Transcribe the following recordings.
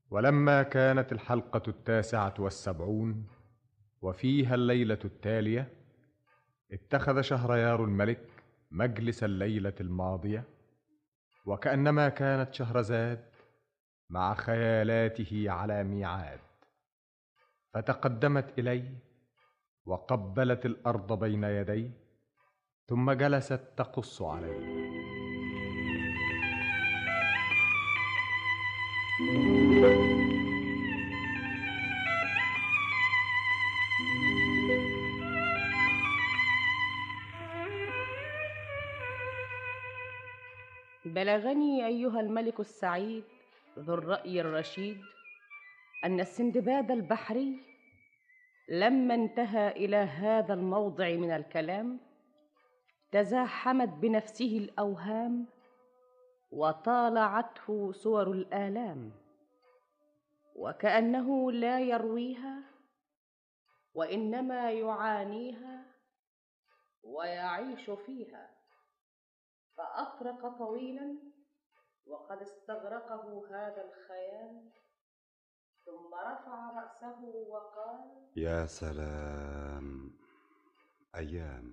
ولما كانت الحلقة 79 وفيها الليلة التالية، اتخذ شهريار الملك مجلس الليلة الماضية، وكأنما كانت شهرزاد مع خيالاته على ميعاد، فتقدمت إليه وقبلت الأرض بين يديه، ثم جلست تقص عليه. بلغني أيها الملك السعيد ذو الرأي الرشيد أن السندباد البحري لما انتهى إلى هذا الموضع من الكلام تزاحمت بنفسه الأوهام وطالعته صور الآلام، وكأنه لا يرويها وإنما يعانيها ويعيش فيها، فأطرق طويلا وقد استغرقه هذا الخيال، ثم رفع رأسه وقال: يا سلام أيام،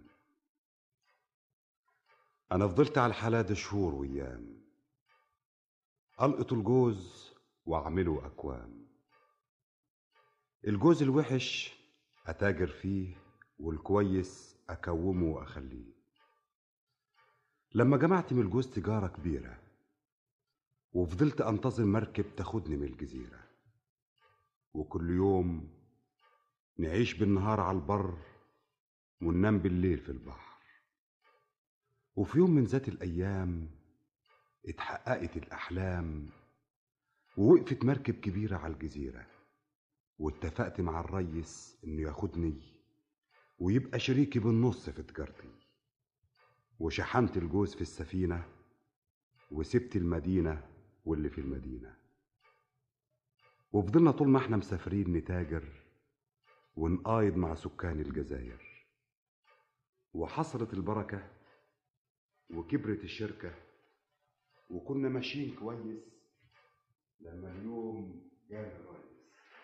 أنا فضلت على الحالة دي شهور وأيام، ألقط الجوز وأعمله أكوام. الجوز الوحش أتاجر فيه والكويس أكومه وأخليه. لما جمعت من الجوز تجارة كبيرة وفضلت أنتظر مركب تاخدني من الجزيرة، وكل يوم نعيش بالنهار على البر وننام بالليل في البحر. وفي يوم من ذات الأيام اتحققت الأحلام، ووقفت مركب كبيرة على الجزيرة، واتفقت مع الريس إنه ياخدني ويبقى شريكي بالنص في تجارتي. وشحنت الجوز في السفينة وسبت المدينة واللي في المدينة، وفضلنا طول ما احنا مسافرين نتاجر ونقايض مع سكان الجزائر. وحصلت البركة وكبرت الشركة وكنا ماشيين كويس، لما اليوم جاء الرئيس.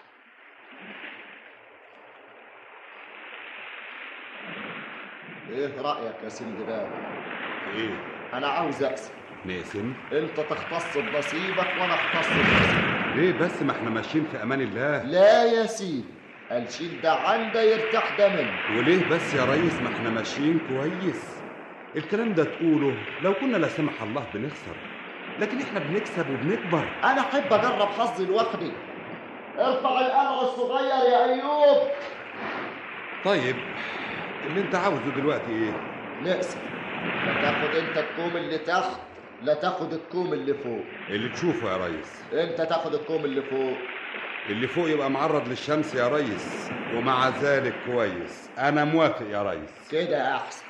ايه رأيك يا سندباد؟ ايه؟ انا عاوز اقسم. نقسم؟ انت تختص بنصيبك وانا اختص بنصيبي. ليه بس؟ ما احنا ماشيين في امان الله. لا يا سيدي، الشيل ده عنده يرتاح ده منه. وليه بس يا ريس؟ ما احنا ماشيين كويس. الكلام ده تقوله لو كنا لا سمح الله بنخسر، لكن احنا بنكسب وبنكبر. انا احب اجرب حظي لوحدي. ارفع القمع الصغير يا ايوب. طيب اللي انت عاوزه دلوقتي ايه؟ نقسم. لا تاخد انت الكوم اللي تحت، لا تاخد الكوم اللي فوق. اللي تشوفه يا ريس. انت تاخد الكوم اللي فوق. اللي فوق يبقى معرض للشمس يا ريس، ومع ذلك كويس. انا موافق يا ريس. كده احسن.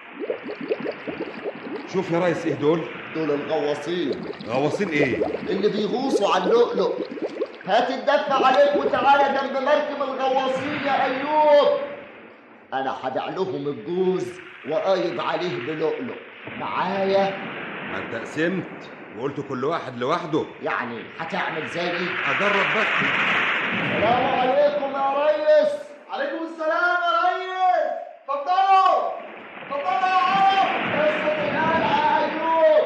شوف يا ريس، ايه دول؟ دول الغواصين. غواصين ايه؟ اللي بيغوصوا على اللؤلؤ. هات الدفة عليك وتعالى جنب مركب الغواصين يا ايوب. انا هدع لهم الجوز وقايض عليه بلؤلؤ معايا. ما انت قسمت وقلت كل واحد لوحده. يعني هتعمل زيي؟ اجرب بس. السلام عليكم يا ريس. عليكم السلام يا ريس. اتفضلوا اتفضلوا يا عرب. اسكت الآن يا ايوب.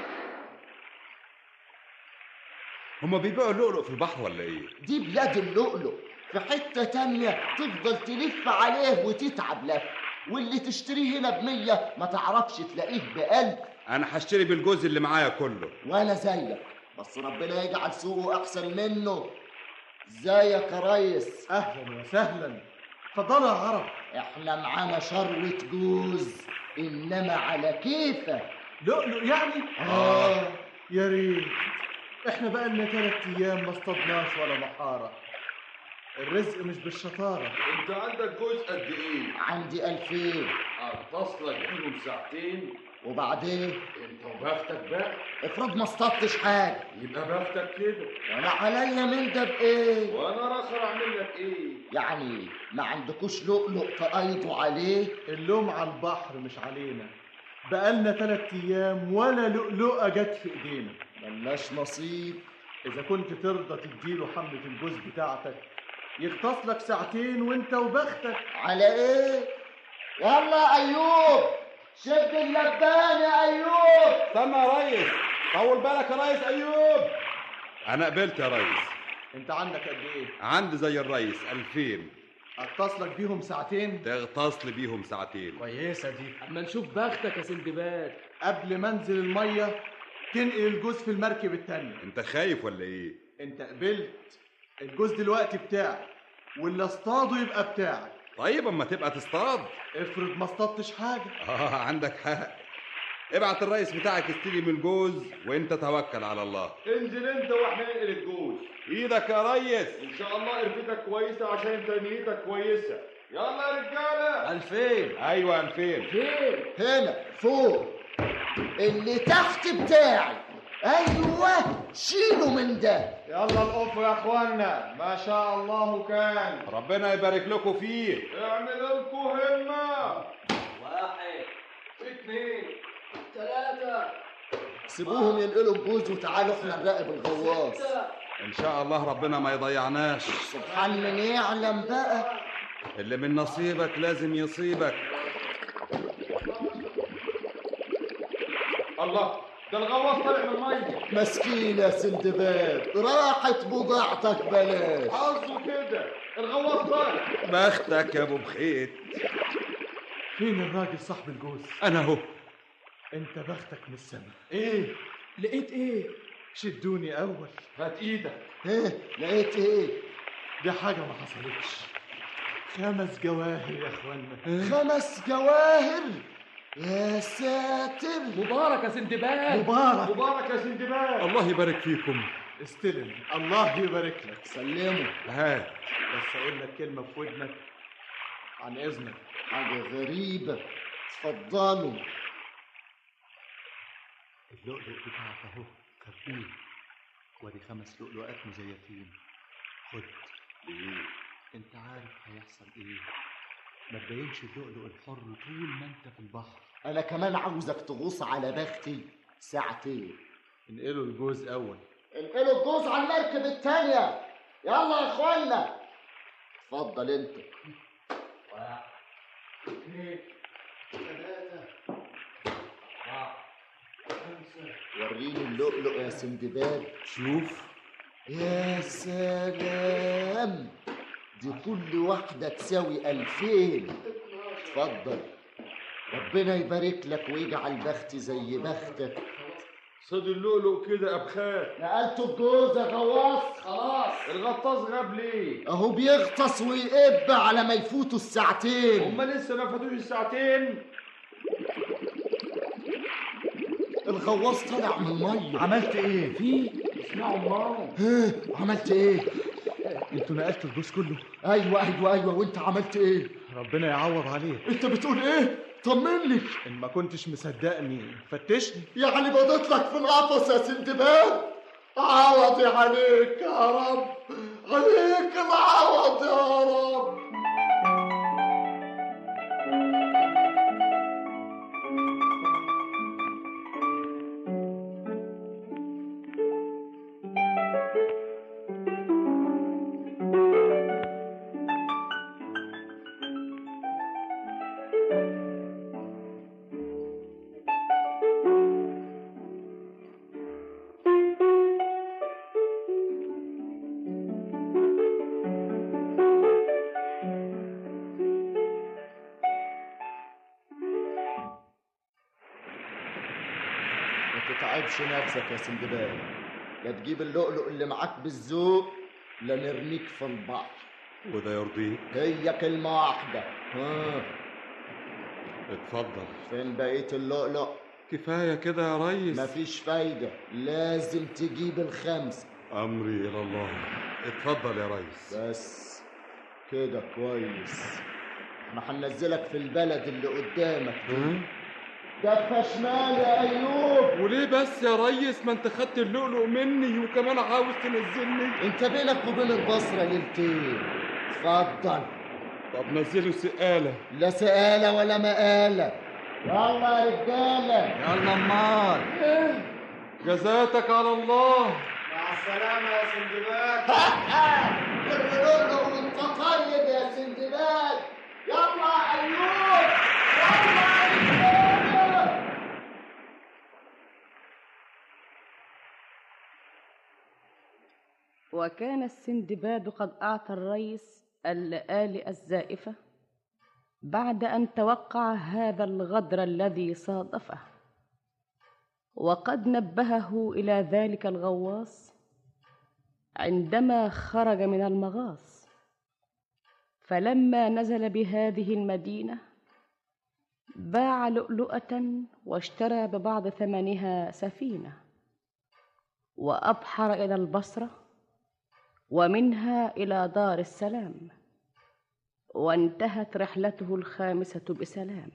هما بيبيعوا اللؤلؤ في البحر ولا ايه؟ دي بلاد اللؤلؤ، في حتة تانية تفضل تلف عليه وتتعب لف، واللي تشتريه هنا ب100 ما تعرفش تلاقيه ب1000. انا هشتري بالجوز اللي معايا كله. وانا زيك، بس ربنا يجعل سوقه احسن منه. ازيك يا ريس؟ اهلا وسهلا. اتفضلوا يا عرب. احنا معانا شروة جوز، انما على كيفك. لؤلؤ يعني؟ يا ريت. احنا بقى لنا 3 ايام ما اصطدناش ولا محارة. الرزق مش بالشطارة. انت عندك جوز قد ايه؟ عندي 2000. هتصلك بيهم ساعتين. وبعدين؟ انت وبختك بقى. افرض ما اصطدتش حاجة. يبقى بختك كده. وانا عليا من ده بايه؟ وانا رخر اعمل لك ايه؟ يعني ما عندكوش لؤلؤ تقايضوا عليه؟ اللوم على البحر مش علينا. بقالنا 3 ايام ولا لؤلؤة جت في ايدينا. ملناش نصيب. إذا كنت ترضى تديله حملة الجوز بتاعتك يختص لك ساعتين وانت وبختك. على ايه؟ يلا ايوب، شد اللبان يا ايوب. استنى يا ريس، طول بالك يا ريس ايوب. انا قبلت يا ريس. انت عندك قد ايه؟ عندي زي الريس 2000. اغطس لك بيهم ساعتين؟ تغطس لي بيهم ساعتين. كويسة دي. اما نشوف بختك يا سندباد. قبل ما انزل المية تنقل الجوز في المركب التانية. انت خايف ولا ايه؟ انت قبلت. الجوز دلوقتي بتاعي، واللي اصطاده يبقى بتاعك. طيب اما تبقى تصطاد. افرض ما اصطادتش حاجة. عندك حق. ابعت الريس بتاعك يستلم الجوز وانت توكل على الله. انزل انت واحنا ننقل الجوز. ايدك يا ريس. ان شاء الله قرفتك كويسه عشان انت نيتك كويسه. يلا يا رجاله. 2000. ايوه 2000. فين؟ هنا فوق، اللي تحت بتاعي. ايوه شيلوا من ده. يلا القفوا يا اخوانا، ما شاء الله كان. ربنا يبارك لكم فيه. اعملوا لكم همه. 1 2 3 سيبوهم ينقلوا الجوز وتعالوا احنا نراقب الغواص. ان شاء الله ربنا ما يضيعناش. سبحان من يعلم بقى. اللي من نصيبك لازم يصيبك. الله، ده الغواص طالع من الميه. مسكين يا سندباد، راحت بضاعتك بلاش. حظه كده، الغواص طالع. بختك يا ابو بخيت. فين الراجل صاحب الجوز؟ انا اهو. انت بختك من السما. ايه؟ لقيت ايه؟ شدوني اول. هات ايدك. ايه لقيت ايه؟ دي حاجة ما حصلتش. 5 جواهر يا اخوانا. 5 جواهر؟ يا ساتر. مبارك يا سندباد. مبارك. مبارك يا سندباد. الله يبارك فيكم. استلم، الله يبارك لك. سلموا. هات. بس اقول لك كلمة في ودنك عن اذنك. حاجة غريبة. اتفضلوا. اللؤلؤ بتاعك اهو، خبيه. وادي 5 لؤلؤات مزيتين. خد. ايه؟ انت عارف هيحصل ايه؟ ما تبينش اللؤلؤ الحر طول ما انت في البحر. انا كمان عاوزك تغوص على بختي ساعتين. انقلوا الجوز اول. انقلوا الجوز على المركب التانية. يلا يا اخوانا. اتفضل انت. 1 2 3 4 5. وريني اللؤلؤ يا سندباد. شوف. يا سلام، دي كل واحدة تساوي 2000. اتفضل. ربنا يبارك لك ويجعل بختي زي بختك. صيد اللؤلؤ كده ابخات. نقلتوا الجوز يا غواص؟ خلاص. الغطاس غاب ليه؟ اهو بيغطس ويقب على ما يفوتوا الساعتين. هما لسه ما فاتوش الساعتين. الغواص طلع من الميه. عملت ايه؟ في اسمعوا ماما. عملت ايه؟ انتوا نقلتوا الجوز كله؟ ايوه وانت عملت ايه؟ ربنا يعوض عليك. انت بتقول ايه؟ طمني. ان ما كنتش مصدقني فتشني. يعني بضيت لك في القفص يا سندباد. عوضي عليك يا رب، عليك العوض يا رب. ما تتعبش نفسك يا سندباد. لا تجيب اللؤلؤ اللي معاك بالذوق لا نرميك في البحر. وده يرضيك؟ هي كلمة واحدة. اتفضل. فين بقية اللؤلؤ؟ كفاية كده يا ريس. مفيش فايدة، لازم تجيب ال5. أمري إلى الله. اتفضل يا ريس. بس كده كويس. احنا هننزلك في البلد اللي قدامك دي. دفة شمال يا أيوب. وليه بس يا ريس؟ ما انت خدت اللؤلؤ مني وكمان عاوز تنزلني. انت بينك وبين البصرة ليلتين. اتفضل. طب نزله سقالة. لا سقالة ولا مقالة. يلا يا رجالة. يلا امال. جزاتك على الله. مع السلامة يا سندباد. كل لؤلؤ وانت طيب يا سندباد. يلا يا ايوب، يلا يا ايوب. وكان السندباد قد أعطى الريس اللآلئ الزائفة بعد أن توقع هذا الغدر الذي صادفه، وقد نبهه إلى ذلك الغواص عندما خرج من المغاص. فلما نزل بهذه المدينة باع لؤلؤة واشترى ببعض ثمنها سفينة، وأبحر إلى البصرة ومنها إلى دار السلام، وانتهت رحلته الخامسة بسلام.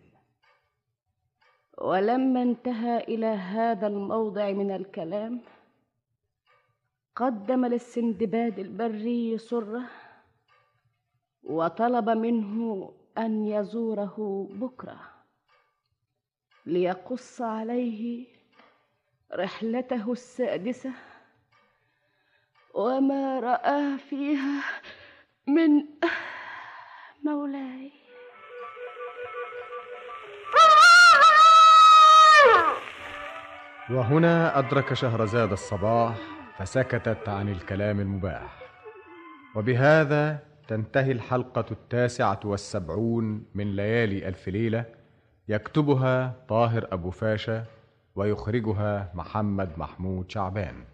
ولما انتهى إلى هذا الموضع من الكلام قدم للسندباد البري سره وطلب منه أن يزوره بكرة ليقص عليه رحلته السادسة وما رآه فيها من مولاي. وهنا أدرك شهرزاد الصباح فسكتت عن الكلام المباح. وبهذا تنتهي الحلقة 79 من ليالي ألف ليلة، يكتبها طاهر أبو فاشا ويخرجها محمد محمود شعبان.